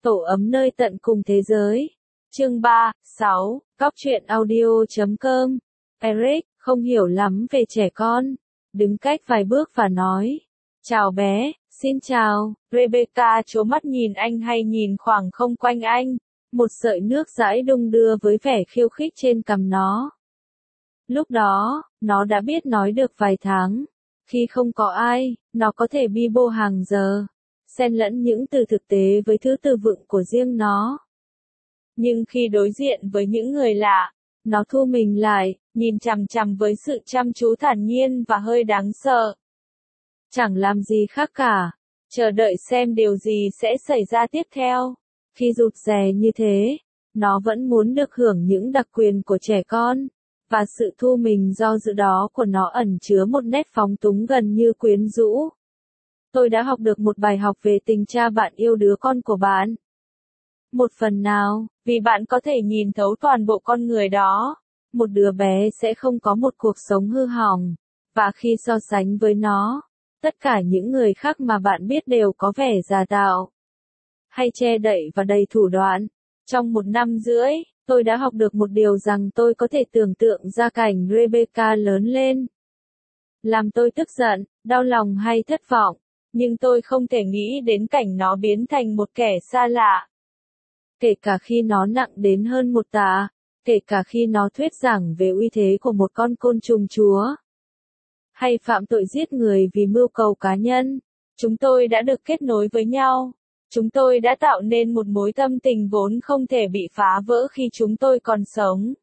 Tổ ấm nơi tận cùng thế giới. Chương 3, 6, Cóc truyện audio.com. Eric, không hiểu lắm về trẻ con. Đứng cách vài bước và nói. Chào bé, xin chào. Rebecca trố mắt nhìn anh hay nhìn khoảng không quanh anh. Một sợi nước dãi đung đưa với vẻ khiêu khích trên cằm nó. Lúc đó, nó đã biết nói được vài tháng. Khi không có ai, nó có thể bi bô hàng giờ. Xen lẫn những từ thực tế với thứ từ vựng của riêng nó. Nhưng khi đối diện với những người lạ, nó thu mình lại, nhìn chằm chằm với sự chăm chú thản nhiên và hơi đáng sợ. Chẳng làm gì khác cả, chờ đợi xem điều gì sẽ xảy ra tiếp theo. Khi rụt rè như thế, nó vẫn muốn được hưởng những đặc quyền của trẻ con, và sự thu mình do dự đó của nó ẩn chứa một nét phóng túng gần như quyến rũ. Tôi đã học được một bài học về tình cha bạn yêu đứa con của bạn. Một phần nào, vì bạn có thể nhìn thấu toàn bộ con người đó, một đứa bé sẽ không có một cuộc sống hư hỏng, và khi so sánh với nó, tất cả những người khác mà bạn biết đều có vẻ giả tạo, hay che đậy và đầy thủ đoạn. Trong 1 năm rưỡi, tôi đã học được một điều rằng tôi có thể tưởng tượng ra cảnh Rebecca lớn lên. Làm tôi tức giận, đau lòng hay thất vọng, nhưng tôi không thể nghĩ đến cảnh nó biến thành một kẻ xa lạ. Kể cả khi nó nặng đến hơn 1 tạ, kể cả khi nó thuyết giảng về uy thế của một con côn trùng chúa, hay phạm tội giết người vì mưu cầu cá nhân, chúng tôi đã được kết nối với nhau. Chúng tôi đã tạo nên một mối tâm tình vốn không thể bị phá vỡ khi chúng tôi còn sống.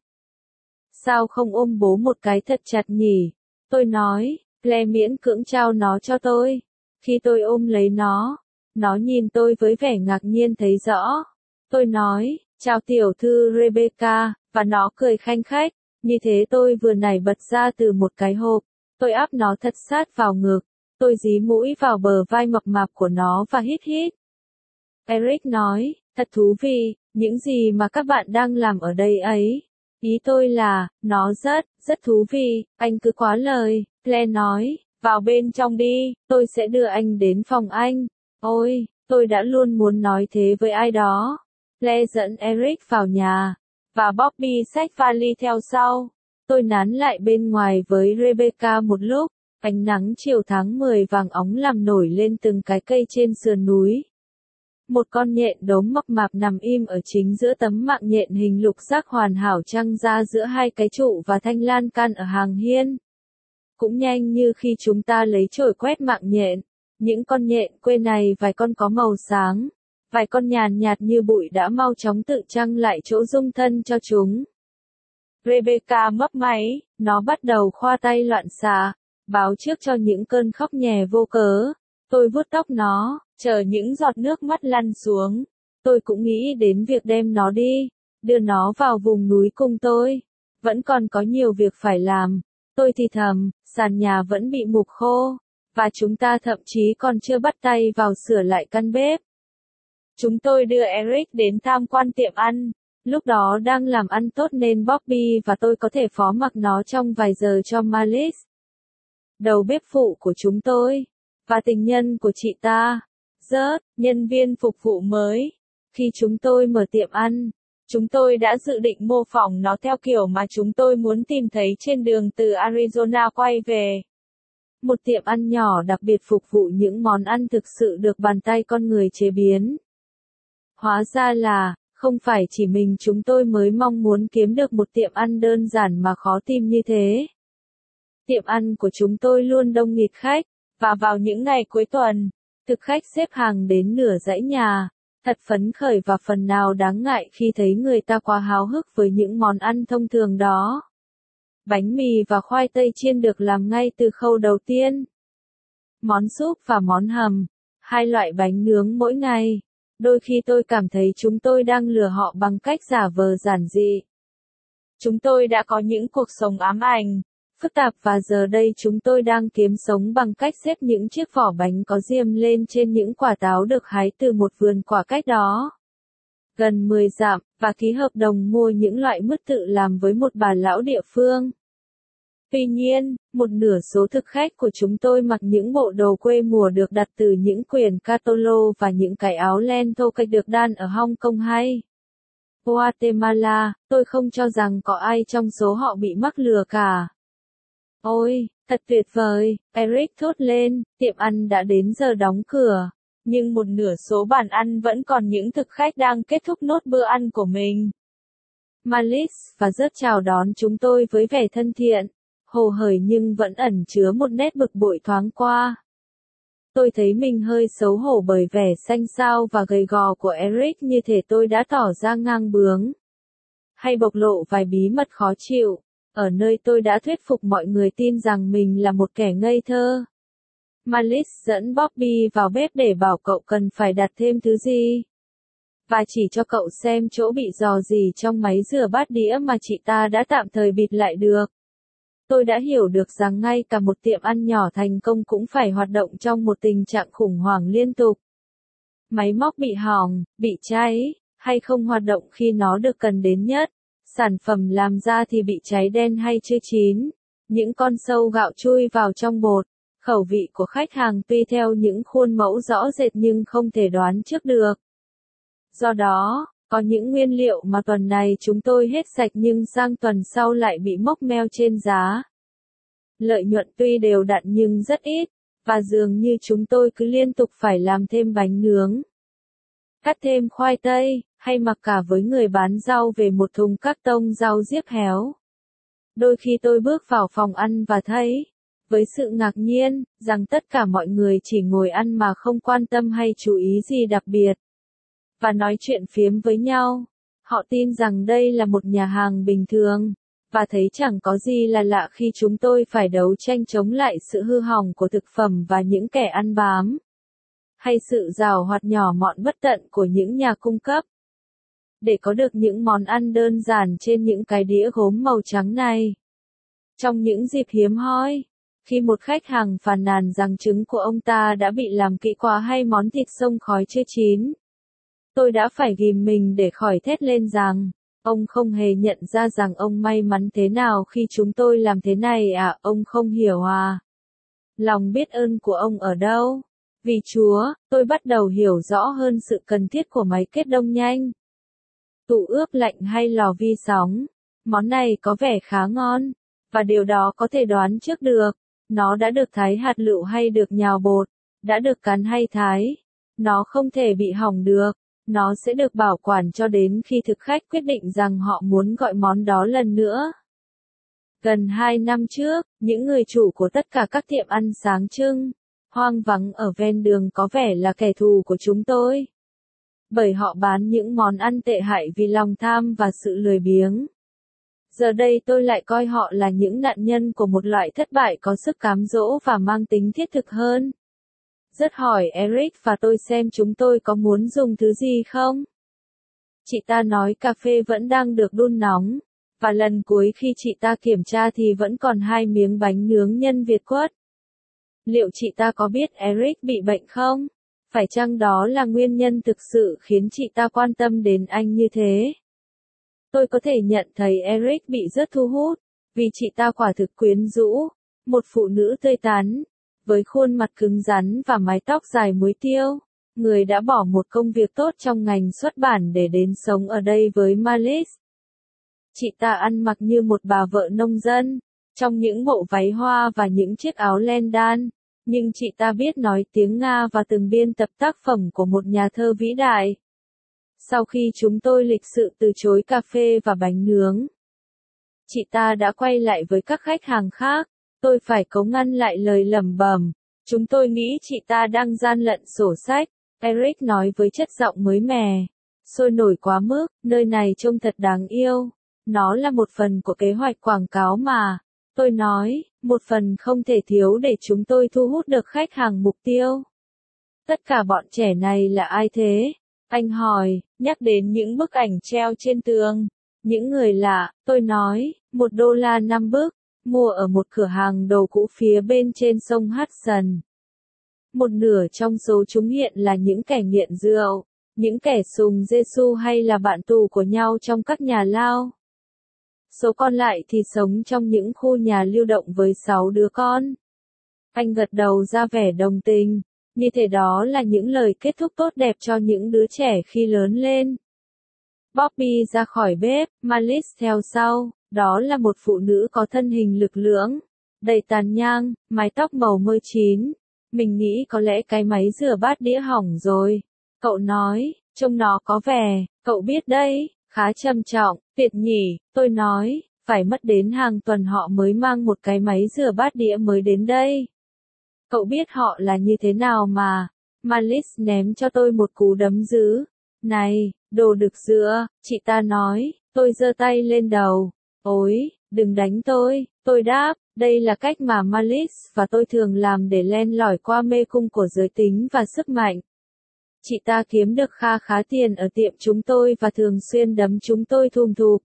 Sao không ôm bố một cái thật chặt nhỉ? Tôi nói, Claire miễn cưỡng trao nó cho tôi. Khi tôi ôm lấy nó nhìn tôi với vẻ ngạc nhiên thấy rõ. Tôi nói, chào tiểu thư Rebecca, và nó cười khanh khách. Như thế tôi vừa nảy bật ra từ một cái hộp. Tôi áp nó thật sát vào ngực. Tôi dí mũi vào bờ vai mập mạp của nó và hít hít. Eric nói, thật thú vị, những gì mà các bạn đang làm ở đây ấy. Ý tôi là, nó rất thú vị, anh cứ quá lời. Claire nói, vào bên trong đi, tôi sẽ đưa anh đến phòng anh. Ôi, tôi đã luôn muốn nói thế với ai đó. Claire dẫn Eric vào nhà, và Bobby xách vali theo sau. Tôi nán lại bên ngoài với Rebecca một lúc, ánh nắng chiều tháng 10 vàng óng làm nổi lên từng cái cây trên sườn núi. Một con nhện đốm mập mạp nằm im ở chính giữa tấm mạng nhện hình lục giác hoàn hảo trăng ra giữa hai cái trụ và thanh lan can ở hàng hiên. Cũng nhanh như khi chúng ta lấy chổi quét mạng nhện, những con nhện quê này vài con có màu sáng, vài con nhàn nhạt như bụi đã mau chóng tự trăng lại chỗ dung thân cho chúng. Rebecca mấp máy, nó bắt đầu khoa tay loạn xạ, báo trước cho những cơn khóc nhè vô cớ. Tôi vuốt tóc nó, chờ những giọt nước mắt lăn xuống. Tôi cũng nghĩ đến việc đem nó đi, đưa nó vào vùng núi cùng tôi. Vẫn còn có nhiều việc phải làm. Tôi thì thầm, sàn nhà vẫn bị mục khô, và chúng ta thậm chí còn chưa bắt tay vào sửa lại căn bếp. Chúng tôi đưa Eric đến tham quan tiệm ăn. Lúc đó đang làm ăn tốt nên Bobby và tôi có thể phó mặc nó trong vài giờ cho Malice, đầu bếp phụ của chúng tôi, và tình nhân của chị ta, nhân viên phục vụ mới. Khi chúng tôi mở tiệm ăn, chúng tôi đã dự định mô phỏng nó theo kiểu mà chúng tôi muốn tìm thấy trên đường từ Arizona quay về. Một tiệm ăn nhỏ đặc biệt phục vụ những món ăn thực sự được bàn tay con người chế biến. Hóa ra là, không phải chỉ mình chúng tôi mới mong muốn kiếm được một tiệm ăn đơn giản mà khó tìm như thế. Tiệm ăn của chúng tôi luôn đông nghịt khách, và vào những ngày cuối tuần, thực khách xếp hàng đến nửa dãy nhà, thật phấn khởi và phần nào đáng ngại khi thấy người ta quá háo hức với những món ăn thông thường đó. Bánh mì và khoai tây chiên được làm ngay từ khâu đầu tiên. Món súp và món hầm, 2 loại bánh nướng mỗi ngày. Đôi khi tôi cảm thấy chúng tôi đang lừa họ bằng cách giả vờ giản dị. Chúng tôi đã có những cuộc sống ám ảnh, phức tạp và giờ đây chúng tôi đang kiếm sống bằng cách xếp những chiếc vỏ bánh có diêm lên trên những quả táo được hái từ một vườn quả cách đó gần 10 dặm, và ký hợp đồng mua những loại mứt tự làm với một bà lão địa phương. Tuy nhiên, một nửa số thực khách của chúng tôi mặc những bộ đồ quê mùa được đặt từ những quyển catalog và những cái áo len thô kệch được đan ở Hong Kong hay Guatemala. Tôi không cho rằng có ai trong số họ bị mắc lừa cả. Ôi, thật tuyệt vời, Eric thốt lên, tiệm ăn đã đến giờ đóng cửa. Nhưng một nửa số bàn ăn vẫn còn những thực khách đang kết thúc nốt bữa ăn của mình. Malice và rớt chào đón chúng tôi với vẻ thân thiện, hồ hởi nhưng vẫn ẩn chứa một nét bực bội thoáng qua. Tôi thấy mình hơi xấu hổ bởi vẻ xanh xao và gầy gò của Eric, như thể tôi đã tỏ ra ngang bướng hay bộc lộ vài bí mật khó chịu, ở nơi tôi đã thuyết phục mọi người tin rằng mình là một kẻ ngây thơ. Malice dẫn Bobby vào bếp để bảo cậu cần phải đặt thêm thứ gì, và chỉ cho cậu xem chỗ bị rò rỉ trong máy rửa bát đĩa mà chị ta đã tạm thời bịt lại được. Tôi đã hiểu được rằng ngay cả một tiệm ăn nhỏ thành công cũng phải hoạt động trong một tình trạng khủng hoảng liên tục. Máy móc bị hỏng, bị cháy, hay không hoạt động khi nó được cần đến nhất. Sản phẩm làm ra thì bị cháy đen hay chưa chín. Những con sâu gạo chui vào trong bột. Khẩu vị của khách hàng tuy theo những khuôn mẫu rõ rệt nhưng không thể đoán trước được. Do đó, có những nguyên liệu mà tuần này chúng tôi hết sạch nhưng sang tuần sau lại bị mốc meo trên giá. Lợi nhuận tuy đều đặn nhưng rất ít, và dường như chúng tôi cứ liên tục phải làm thêm bánh nướng, cắt thêm khoai tây, hay mặc cả với người bán rau về một thùng các tông rau diếp héo. Đôi khi tôi bước vào phòng ăn và thấy, với sự ngạc nhiên, rằng tất cả mọi người chỉ ngồi ăn mà không quan tâm hay chú ý gì đặc biệt, và nói chuyện phiếm với nhau. Họ tin rằng đây là một nhà hàng bình thường, và thấy chẳng có gì là lạ khi chúng tôi phải đấu tranh chống lại sự hư hỏng của thực phẩm và những kẻ ăn bám, hay sự giàu hoạt nhỏ mọn bất tận của những nhà cung cấp. Để có được những món ăn đơn giản trên những cái đĩa gốm màu trắng này. Trong những dịp hiếm hoi, khi một khách hàng phàn nàn rằng trứng của ông ta đã bị làm kỹ quá hay món thịt xông khói chưa chín, tôi đã phải ghìm mình để khỏi thét lên rằng, ông không hề nhận ra rằng ông may mắn thế nào khi chúng tôi làm thế này à, ông không hiểu à. Lòng biết ơn của ông ở đâu? Vì Chúa, tôi bắt đầu hiểu rõ hơn sự cần thiết của máy kết đông nhanh, tủ ướp lạnh hay lò vi sóng. Món này có vẻ khá ngon, và điều đó có thể đoán trước được. Nó đã được thái hạt lựu hay được nhào bột, đã được cán hay thái. Nó không thể bị hỏng được. Nó sẽ được bảo quản cho đến khi thực khách quyết định rằng họ muốn gọi món đó lần nữa. Gần 2 năm trước, những người chủ của tất cả các tiệm ăn sáng trưng, hoang vắng ở ven đường có vẻ là kẻ thù của chúng tôi. Bởi họ bán những món ăn tệ hại vì lòng tham và sự lười biếng. Giờ đây tôi lại coi họ là những nạn nhân của một loại thất bại có sức cám dỗ và mang tính thiết thực hơn. Rất hỏi Eric và tôi xem chúng tôi có muốn dùng thứ gì không. Chị ta nói cà phê vẫn đang được đun nóng, và lần cuối khi chị ta kiểm tra thì vẫn còn 2 miếng bánh nướng nhân Việt quất. Liệu chị ta có biết Eric bị bệnh không? Phải chăng đó là nguyên nhân thực sự khiến chị ta quan tâm đến anh như thế? Tôi có thể nhận thấy Eric bị rất thu hút, vì chị ta quả thực quyến rũ, một phụ nữ tươi tắn, với khuôn mặt cứng rắn và mái tóc dài muối tiêu, người đã bỏ một công việc tốt trong ngành xuất bản để đến sống ở đây với Malice. Chị ta ăn mặc như một bà vợ nông dân, trong những bộ váy hoa và những chiếc áo len đan, nhưng chị ta biết nói tiếng Nga và từng biên tập tác phẩm của một nhà thơ vĩ đại. Sau khi chúng tôi lịch sự từ chối cà phê và bánh nướng, chị ta đã quay lại với các khách hàng khác. Tôi phải cố ngăn lại lời lẩm bẩm. Chúng tôi nghĩ chị ta đang gian lận sổ sách, Eric nói với chất giọng mới mẻ. Sôi nổi quá mức, nơi này trông thật đáng yêu. Nó là một phần của kế hoạch quảng cáo mà. Tôi nói, một phần không thể thiếu để chúng tôi thu hút được khách hàng mục tiêu. Tất cả bọn trẻ này là ai thế? Anh hỏi, nhắc đến những bức ảnh treo trên tường. Những người lạ, tôi nói, $1 5 bức, mua ở một cửa hàng đồ cũ phía bên trên sông Hudson. Một nửa trong số chúng hiện là những kẻ nghiện rượu, những kẻ sùng Giêsu hay là bạn tù của nhau trong các nhà lao. số còn lại thì sống trong những khu nhà lưu động với 6 đứa con. Anh gật đầu ra vẻ đồng tình, như thế đó là những lời kết thúc tốt đẹp cho những đứa trẻ khi lớn lên. Bobby ra khỏi bếp, Malice theo sau, đó là một phụ nữ có thân hình lực lưỡng, đầy tàn nhang, mái tóc màu mơ chín. Mình nghĩ có lẽ cái máy rửa bát đĩa hỏng rồi. Cậu nói, trông nó có vẻ, cậu biết đấy, khá trầm trọng, tuyệt nhỉ, tôi nói, phải mất đến hàng tuần họ mới mang một cái máy rửa bát đĩa mới đến đây. Cậu biết họ là như thế nào mà. Malice ném cho tôi một cú đấm dữ. Này, đồ đực dựa, chị ta nói, tôi giơ tay lên đầu. Ôi, đừng đánh tôi đáp, đây là cách mà Malice và tôi thường làm để len lỏi qua mê cung của giới tính và sức mạnh. Chị ta kiếm được kha khá tiền ở tiệm chúng tôi và thường xuyên đấm chúng tôi thùm thụp.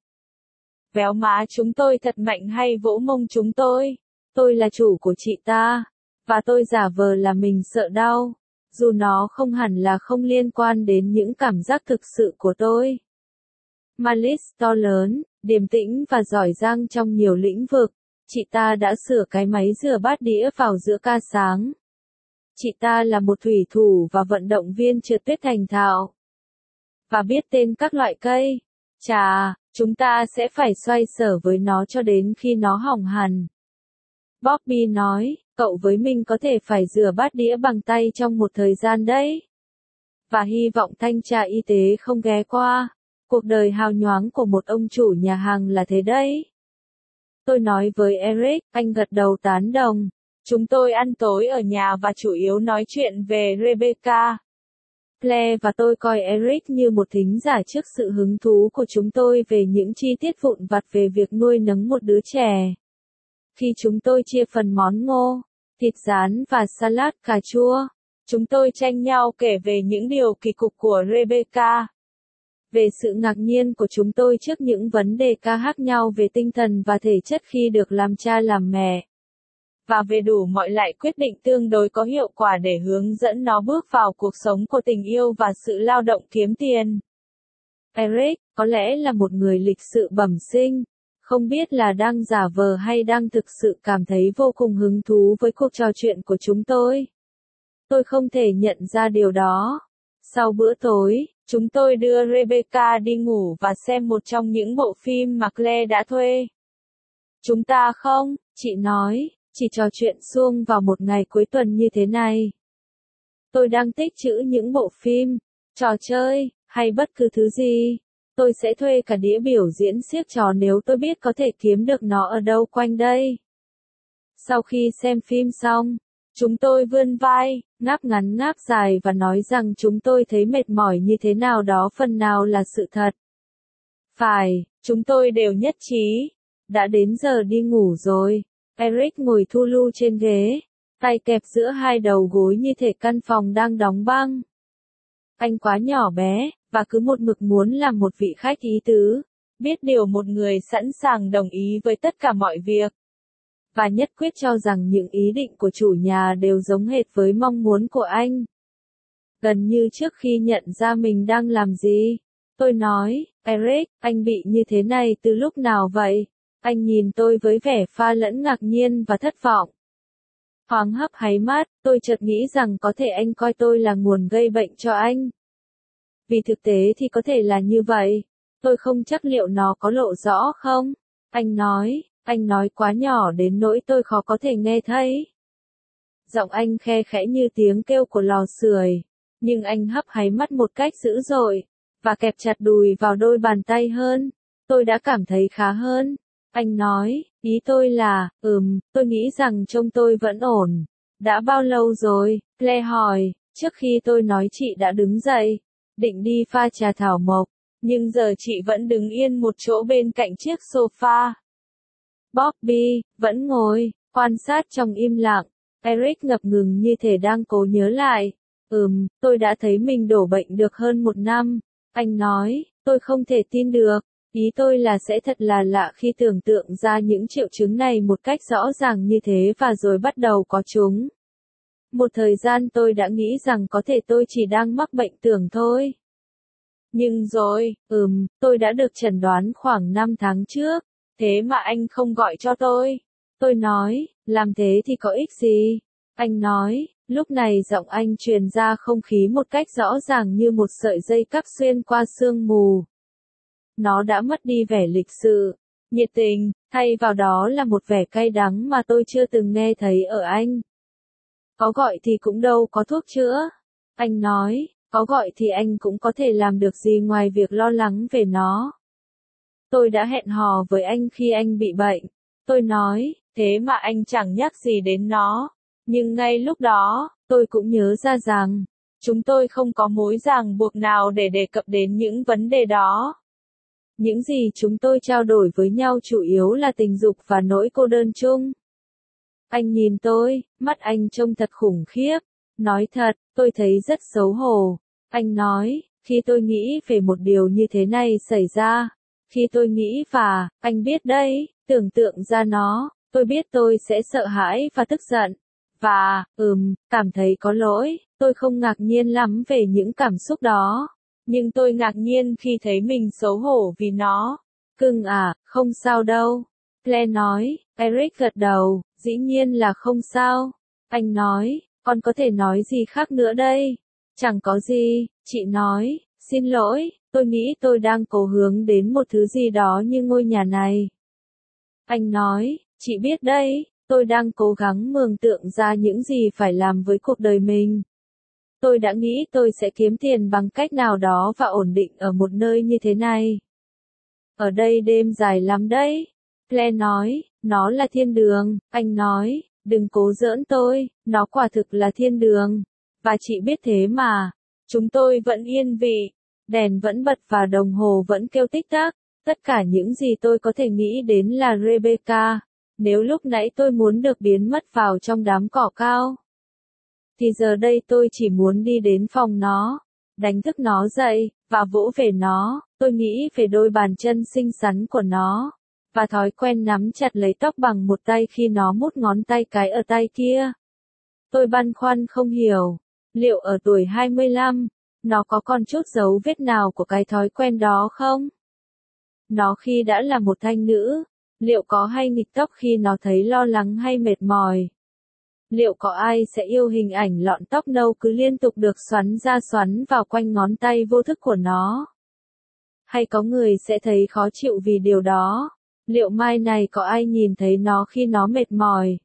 Véo má chúng tôi thật mạnh hay vỗ mông chúng tôi. Tôi là chủ của chị ta, và tôi giả vờ là mình sợ đau, dù nó không hẳn là không liên quan đến những cảm giác thực sự của tôi. Malice to lớn, điềm tĩnh và giỏi giang trong nhiều lĩnh vực, chị ta đã sửa cái máy rửa bát đĩa vào giữa ca sáng. Chị ta là một thủy thủ và vận động viên trượt tuyết thành thạo. Và biết tên các loại cây. Chà, chúng ta sẽ phải xoay sở với nó cho đến khi nó hỏng hẳn. Bobby nói, cậu với mình có thể phải rửa bát đĩa bằng tay trong một thời gian đấy. Và hy vọng thanh tra y tế không ghé qua. Cuộc đời hào nhoáng của một ông chủ nhà hàng là thế đấy. Tôi nói với Eric, anh gật đầu tán đồng. Chúng tôi ăn tối ở nhà và chủ yếu nói chuyện về Rebecca. Claire và tôi coi Eric như một thính giả trước sự hứng thú của chúng tôi về những chi tiết vụn vặt về việc nuôi nấng một đứa trẻ. Khi chúng tôi chia phần món ngô, thịt rán và salad cà chua, chúng tôi tranh nhau kể về những điều kỳ cục của Rebecca. Về sự ngạc nhiên của chúng tôi trước những vấn đề khác nhau về tinh thần và thể chất khi được làm cha làm mẹ. Và về đủ mọi loại quyết định tương đối có hiệu quả để hướng dẫn nó bước vào cuộc sống của tình yêu và sự lao động kiếm tiền. Eric, có lẽ là một người lịch sự bẩm sinh, không biết là đang giả vờ hay đang thực sự cảm thấy vô cùng hứng thú với cuộc trò chuyện của chúng tôi. Tôi không thể nhận ra điều đó. Sau bữa tối, chúng tôi đưa Rebecca đi ngủ và xem một trong những bộ phim mà Claire đã thuê. Chúng ta không, chị nói, chỉ trò chuyện suông vào một ngày cuối tuần như thế này. Tôi đang tích trữ những bộ phim, trò chơi, hay bất cứ thứ gì. Tôi sẽ thuê cả đĩa biểu diễn xiếc trò nếu tôi biết có thể kiếm được nó ở đâu quanh đây. Sau khi xem phim xong, chúng tôi vươn vai, ngáp ngắn ngáp dài và nói rằng chúng tôi thấy mệt mỏi như thế nào đó phần nào là sự thật. Phải, chúng tôi đều nhất trí. Đã đến giờ đi ngủ rồi. Eric ngồi thu lu trên ghế, tay kẹp giữa hai đầu gối như thể căn phòng đang đóng băng. Anh quá nhỏ bé, và cứ một mực muốn làm một vị khách ý tứ, biết điều một người sẵn sàng đồng ý với tất cả mọi việc. Và nhất quyết cho rằng những ý định của chủ nhà đều giống hệt với mong muốn của anh. Gần như trước khi nhận ra mình đang làm gì, tôi nói, Eric, anh bị như thế này từ lúc nào vậy? Anh nhìn tôi với vẻ pha lẫn ngạc nhiên và thất vọng. Thoáng hấp háy mắt, tôi chợt nghĩ rằng có thể anh coi tôi là nguồn gây bệnh cho anh. Vì thực tế thì có thể là như vậy. Tôi không chắc liệu nó có lộ rõ không? Anh nói quá nhỏ đến nỗi tôi khó có thể nghe thấy. Giọng anh khe khẽ như tiếng kêu của lò sưởi, nhưng anh hấp háy mắt một cách dữ dội, và kẹp chặt đùi vào đôi bàn tay hơn. Tôi đã cảm thấy khá hơn. Anh nói, ý tôi là, tôi nghĩ rằng trông tôi vẫn ổn. Đã bao lâu rồi? Claire hỏi, trước khi tôi nói chị đã đứng dậy, định đi pha trà thảo mộc, nhưng giờ chị vẫn đứng yên một chỗ bên cạnh chiếc sofa. Bobby, vẫn ngồi, quan sát trong im lặng. Eric ngập ngừng như thể đang cố nhớ lại. Tôi đã thấy mình đổ bệnh được hơn 1 năm. Anh nói, tôi không thể tin được. Ý tôi là sẽ thật là lạ khi tưởng tượng ra những triệu chứng này một cách rõ ràng như thế và rồi bắt đầu có chúng. Một thời gian tôi đã nghĩ rằng có thể tôi chỉ đang mắc bệnh tưởng thôi. Nhưng rồi, tôi đã được chẩn đoán khoảng 5 tháng trước. thế mà anh không gọi cho tôi. Tôi nói, làm thế thì có ích gì? Anh nói, lúc này giọng anh truyền ra không khí một cách rõ ràng như một sợi dây cắp xuyên qua sương mù. Nó đã mất đi vẻ lịch sự, nhiệt tình, thay vào đó là một vẻ cay đắng mà tôi chưa từng nghe thấy ở anh. Có gọi thì cũng đâu có thuốc chữa. Anh nói, có gọi thì anh cũng có thể làm được gì ngoài việc lo lắng về nó. Tôi đã hẹn hò với anh khi anh bị bệnh. Tôi nói, thế mà anh chẳng nhắc gì đến nó. Nhưng ngay lúc đó, tôi cũng nhớ ra rằng, chúng tôi không có mối ràng buộc nào để đề cập đến những vấn đề đó. Những gì chúng tôi trao đổi với nhau chủ yếu là tình dục và nỗi cô đơn chung. Anh nhìn tôi, mắt anh trông thật khủng khiếp. Nói thật, tôi thấy rất xấu hổ. Anh nói, khi tôi nghĩ về một điều như thế này xảy ra, khi tôi nghĩ và, anh biết đấy, tưởng tượng ra nó, tôi biết tôi sẽ sợ hãi và tức giận. Và, cảm thấy có lỗi, tôi không ngạc nhiên lắm về những cảm xúc đó. Nhưng tôi ngạc nhiên khi thấy mình xấu hổ vì nó. Cưng à, không sao đâu. Claire nói, Eric gật đầu, dĩ nhiên là không sao. Anh nói, con có thể nói gì khác nữa đây? Chẳng có gì, chị nói, xin lỗi, tôi nghĩ tôi đang cố hướng đến một thứ gì đó như ngôi nhà này. Anh nói, chị biết đấy, tôi đang cố gắng mường tượng ra những gì phải làm với cuộc đời mình. Tôi đã nghĩ tôi sẽ kiếm tiền bằng cách nào đó và ổn định ở một nơi như thế này. Ở đây đêm dài lắm đấy. Claire nói, nó là thiên đường. Anh nói, đừng cố giỡn tôi, nó quả thực là thiên đường. Và chị biết thế mà. Chúng tôi vẫn yên vị. Đèn vẫn bật và đồng hồ vẫn kêu tích tắc. Tất cả những gì tôi có thể nghĩ đến là Rebecca. Nếu lúc nãy tôi muốn được biến mất vào trong đám cỏ cao, thì giờ đây tôi chỉ muốn đi đến phòng nó, đánh thức nó dậy, và vỗ về nó. Tôi nghĩ về đôi bàn chân xinh xắn của nó, và thói quen nắm chặt lấy tóc bằng một tay khi nó mút ngón tay cái ở tay kia. Tôi băn khoăn không hiểu, liệu ở tuổi 25, nó có còn chút dấu vết nào của cái thói quen đó không? Nó khi đã là một thanh nữ, liệu có hay nghịch tóc khi nó thấy lo lắng hay mệt mỏi? Liệu có ai sẽ yêu hình ảnh lọn tóc nâu cứ liên tục được xoắn ra xoắn vào quanh ngón tay vô thức của nó? Hay có người sẽ thấy khó chịu vì điều đó? Liệu mai này có ai nhìn thấy nó khi nó mệt mỏi,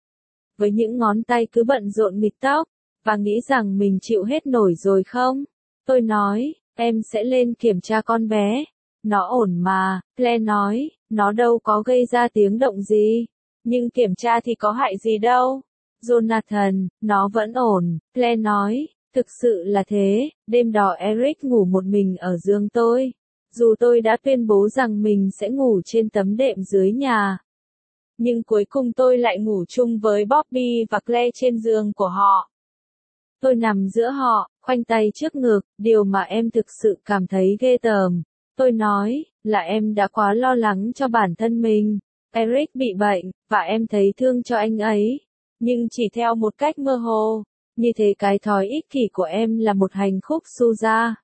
với những ngón tay cứ bận rộn nghịch tóc, và nghĩ rằng mình chịu hết nổi rồi không? Tôi nói, em sẽ lên kiểm tra con bé. Nó ổn mà, Claire nói, nó đâu có gây ra tiếng động gì. Nhưng kiểm tra thì có hại gì đâu. Jonathan, nó vẫn ổn, Claire nói, thực sự là thế. Đêm đó Eric ngủ một mình ở giường tôi. Dù tôi đã tuyên bố rằng mình sẽ ngủ trên tấm đệm dưới nhà, nhưng cuối cùng tôi lại ngủ chung với Bobby và Claire trên giường của họ. Tôi nằm giữa họ, khoanh tay trước ngực, điều mà em thực sự cảm thấy ghê tởm. Tôi nói, là em đã quá lo lắng cho bản thân mình. Eric bị bệnh, và em thấy thương cho anh ấy. Nhưng chỉ theo một cách mơ hồ. Như thế cái thói ích kỷ của em là một hành khúc Suza.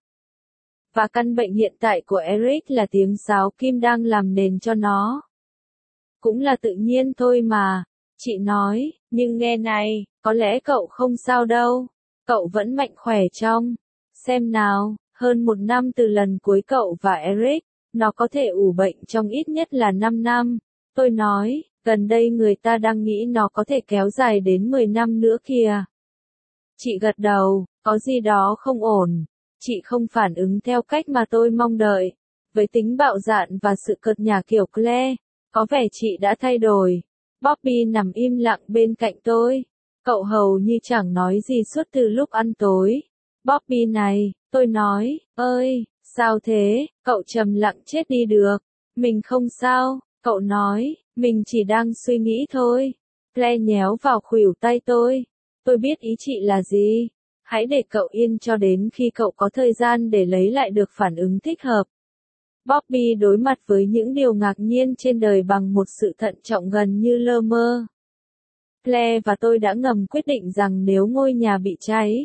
Và căn bệnh hiện tại của Eric là tiếng sáo kim đang làm nền cho nó. Cũng là tự nhiên thôi mà. Chị nói, nhưng nghe này, có lẽ cậu không sao đâu. Cậu vẫn mạnh khỏe trong. Xem nào, hơn 1 năm từ lần cuối cậu và Eric, nó có thể ủ bệnh trong ít nhất là 5 năm. Tôi nói, gần đây người ta đang nghĩ nó có thể kéo dài đến 10 năm nữa kìa. Chị gật đầu, có gì đó không ổn. Chị không phản ứng theo cách mà tôi mong đợi. Với tính bạo dạn và sự cợt nhả kiểu Claire, có vẻ chị đã thay đổi. Bobby nằm im lặng bên cạnh tôi. Cậu hầu như chẳng nói gì suốt từ lúc ăn tối. Bobby này, tôi nói, ơi, sao thế, cậu trầm lặng chết đi được. Mình không sao, cậu nói, mình chỉ đang suy nghĩ thôi. Claire nhéo vào khuỷu tay tôi. Tôi biết ý chị là gì. Hãy để cậu yên cho đến khi cậu có thời gian để lấy lại được phản ứng thích hợp. Bobby đối mặt với những điều ngạc nhiên trên đời bằng một sự thận trọng gần như lơ mơ. Claire và tôi đã ngầm quyết định rằng nếu ngôi nhà bị cháy,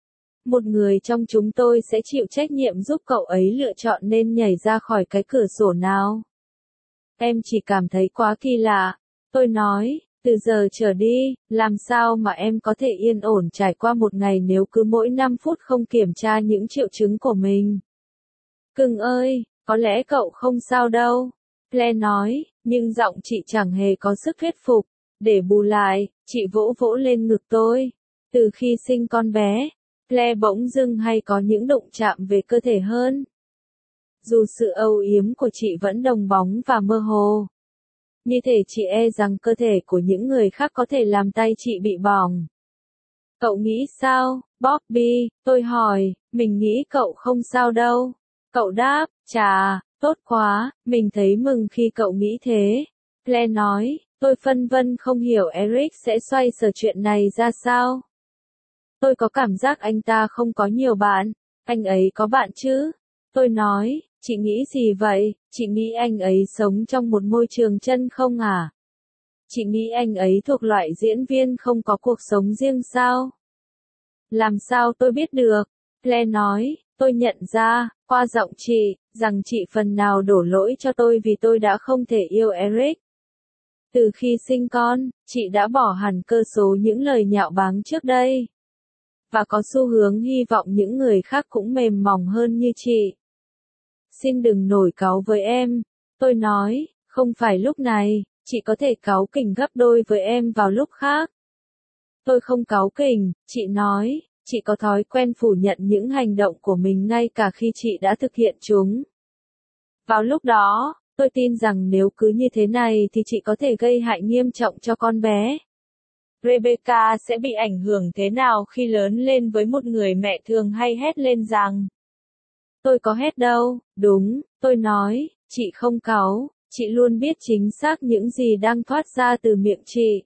một người trong chúng tôi sẽ chịu trách nhiệm giúp cậu ấy lựa chọn nên nhảy ra khỏi cái cửa sổ nào. em chỉ cảm thấy quá kỳ lạ. Tôi nói, từ giờ trở đi, làm sao mà em có thể yên ổn trải qua một ngày nếu cứ mỗi 5 phút không kiểm tra những triệu chứng của mình. Cưng ơi, có lẽ cậu không sao đâu. Claire nói, nhưng giọng chị chẳng hề có sức thuyết phục. Để bù lại, chị vỗ vỗ lên ngực tôi. Từ khi sinh con bé, Claire bỗng dưng hay có những đụng chạm về cơ thể hơn. Dù sự âu yếm của chị vẫn đồng bóng và mơ hồ. Như thể chị e rằng cơ thể của những người khác có thể làm tay chị bị bỏng. Cậu nghĩ sao, Bobby? Tôi hỏi, mình nghĩ cậu không sao đâu. Cậu đáp, chà, tốt quá, mình thấy mừng khi cậu nghĩ thế. Claire nói, tôi phân vân không hiểu Eric sẽ xoay sở chuyện này ra sao. Tôi có cảm giác anh ta không có nhiều bạn. Anh ấy có bạn chứ? Tôi nói, chị nghĩ gì vậy? Chị nghĩ anh ấy sống trong một môi trường chân không à? Chị nghĩ anh ấy thuộc loại diễn viên không có cuộc sống riêng sao? Làm sao tôi biết được? Claire nói, tôi nhận ra, qua giọng chị, rằng chị phần nào đổ lỗi cho tôi vì tôi đã không thể yêu Eric. Từ khi sinh con, chị đã bỏ hẳn cơ số những lời nhạo báng trước đây. Và có xu hướng hy vọng những người khác cũng mềm mỏng hơn như chị. Xin đừng nổi cáu với em. Tôi nói, không phải lúc này, chị có thể cáu kỉnh gấp đôi với em vào lúc khác. Tôi không cáu kỉnh, chị nói, chị có thói quen phủ nhận những hành động của mình ngay cả khi chị đã thực hiện chúng. Vào lúc đó, tôi tin rằng nếu cứ như thế này thì chị có thể gây hại nghiêm trọng cho con bé. Rebecca sẽ bị ảnh hưởng thế nào khi lớn lên với một người mẹ thường hay hét lên rằng. Tôi có hét đâu, đúng, tôi nói, chị không cáu, chị luôn biết chính xác những gì đang thoát ra từ miệng chị.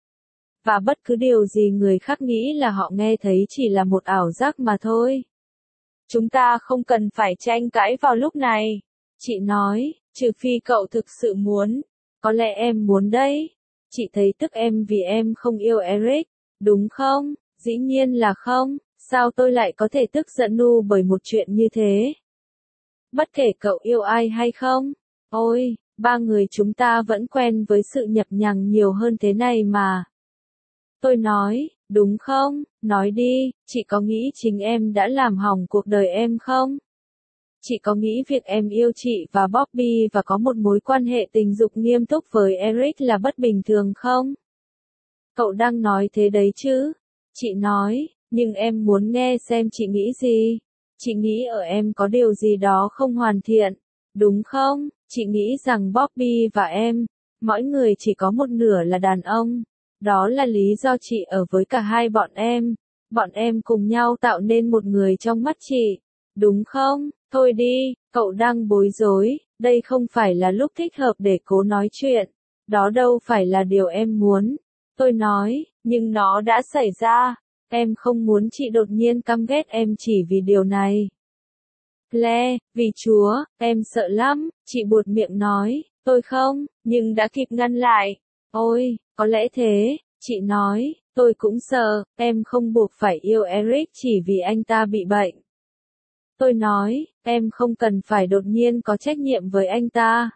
Và bất cứ điều gì người khác nghĩ là họ nghe thấy chỉ là một ảo giác mà thôi. Chúng ta không cần phải tranh cãi vào lúc này. Chị nói, trừ phi cậu thực sự muốn. Có lẽ em muốn đấy. Chị thấy tức em vì em không yêu Eric, đúng không? Dĩ nhiên là không. Sao tôi lại có thể tức giận nu bởi một chuyện như thế? Bất kể cậu yêu ai hay không. Ôi, ba người chúng ta vẫn quen với sự nhập nhằng nhiều hơn thế này mà. Tôi nói, đúng không? Nói đi, chị có nghĩ chính em đã làm hỏng cuộc đời em không? Chị có nghĩ việc em yêu chị và Bobby và có một mối quan hệ tình dục nghiêm túc với Eric là bất bình thường không? Cậu đang nói thế đấy chứ? Chị nói, nhưng em muốn nghe xem chị nghĩ gì. Chị nghĩ ở em có điều gì đó không hoàn thiện, đúng không? Chị nghĩ rằng Bobby và em, mỗi người chỉ có một nửa là đàn ông. Đó là lý do chị ở với cả hai bọn em. Bọn em cùng nhau tạo nên một người trong mắt chị. Đúng không? Thôi đi, cậu đang bối rối. Đây không phải là lúc thích hợp để cố nói chuyện. Đó đâu phải là điều em muốn. Tôi nói, nhưng nó đã xảy ra. Em không muốn chị đột nhiên căm ghét em chỉ vì điều này. Claire, vì Chúa, em sợ lắm, chị buột miệng nói, tôi không, nhưng đã kịp ngăn lại. Ôi, có lẽ thế, chị nói, tôi cũng sợ, em không buộc phải yêu Eric chỉ vì anh ta bị bệnh. Tôi nói, em không cần phải đột nhiên có trách nhiệm với anh ta.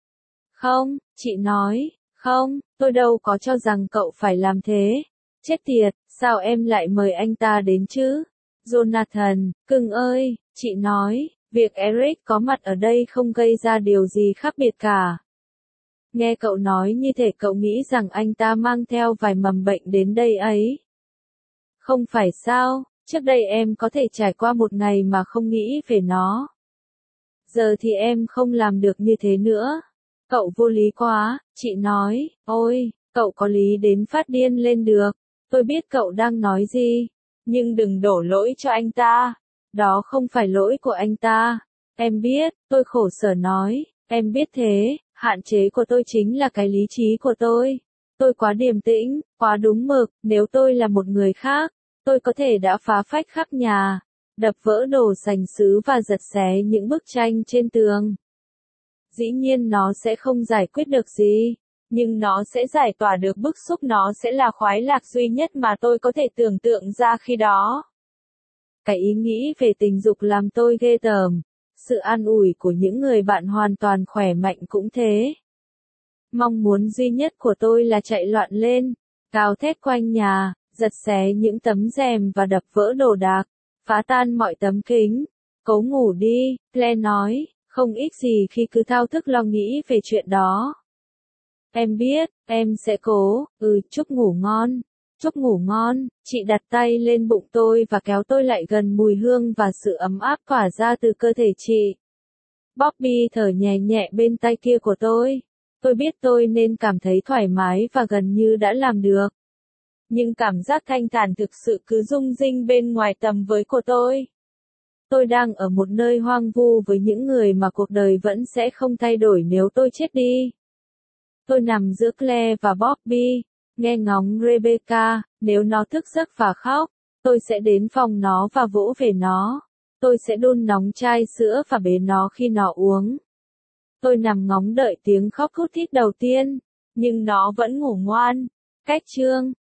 Không, chị nói, không, tôi đâu có cho rằng cậu phải làm thế. Chết tiệt, sao em lại mời anh ta đến chứ? Jonathan, cưng ơi, chị nói, việc Eric có mặt ở đây không gây ra điều gì khác biệt cả. Nghe cậu nói như thể cậu nghĩ rằng anh ta mang theo vài mầm bệnh đến đây ấy. Không phải sao, trước đây em có thể trải qua một ngày mà không nghĩ về nó. Giờ thì em không làm được như thế nữa. Cậu vô lý quá, chị nói, ôi, cậu có lý đến phát điên lên được. Tôi biết cậu đang nói gì, nhưng đừng đổ lỗi cho anh ta. Đó không phải lỗi của anh ta. Em biết, tôi khổ sở nói, em biết thế, hạn chế của tôi chính là cái lý trí của tôi. Tôi quá điềm tĩnh, quá đúng mực, nếu tôi là một người khác, tôi có thể đã phá phách khắp nhà, đập vỡ đồ sành sứ và giật xé những bức tranh trên tường. Dĩ nhiên nó sẽ không giải quyết được gì, nhưng nó sẽ giải tỏa được bức xúc, nó sẽ là khoái lạc duy nhất mà tôi có thể tưởng tượng ra khi đó. Cái ý nghĩ về tình dục làm tôi ghê tởm, sự an ủi của những người bạn hoàn toàn khỏe mạnh cũng thế. Mong muốn duy nhất của tôi là chạy loạn lên, gào thét quanh nhà, giật xé những tấm rèm và đập vỡ đồ đạc, phá tan mọi tấm kính. Cố ngủ đi, Claire nói, không ích gì khi cứ thao thức lo nghĩ về chuyện đó. Em biết, em sẽ cố, chúc ngủ ngon. Chúc ngủ ngon, chị đặt tay lên bụng tôi và kéo tôi lại gần mùi hương và sự ấm áp tỏa ra từ cơ thể chị. Bobby thở nhẹ nhẹ bên tay kia của tôi. Tôi biết tôi nên cảm thấy thoải mái và gần như đã làm được. Nhưng cảm giác thanh thản thực sự cứ rung rinh bên ngoài tầm với của tôi. Tôi đang ở một nơi hoang vu với những người mà cuộc đời vẫn sẽ không thay đổi nếu tôi chết đi. Tôi nằm giữa Claire và Bobby, nghe ngóng Rebecca, nếu nó thức giấc và khóc, tôi sẽ đến phòng nó và vỗ về nó. Tôi sẽ đun nóng chai sữa và bế nó khi nó uống. Tôi nằm ngóng đợi tiếng khóc thút thít đầu tiên, nhưng nó vẫn ngủ ngoan. Cách chương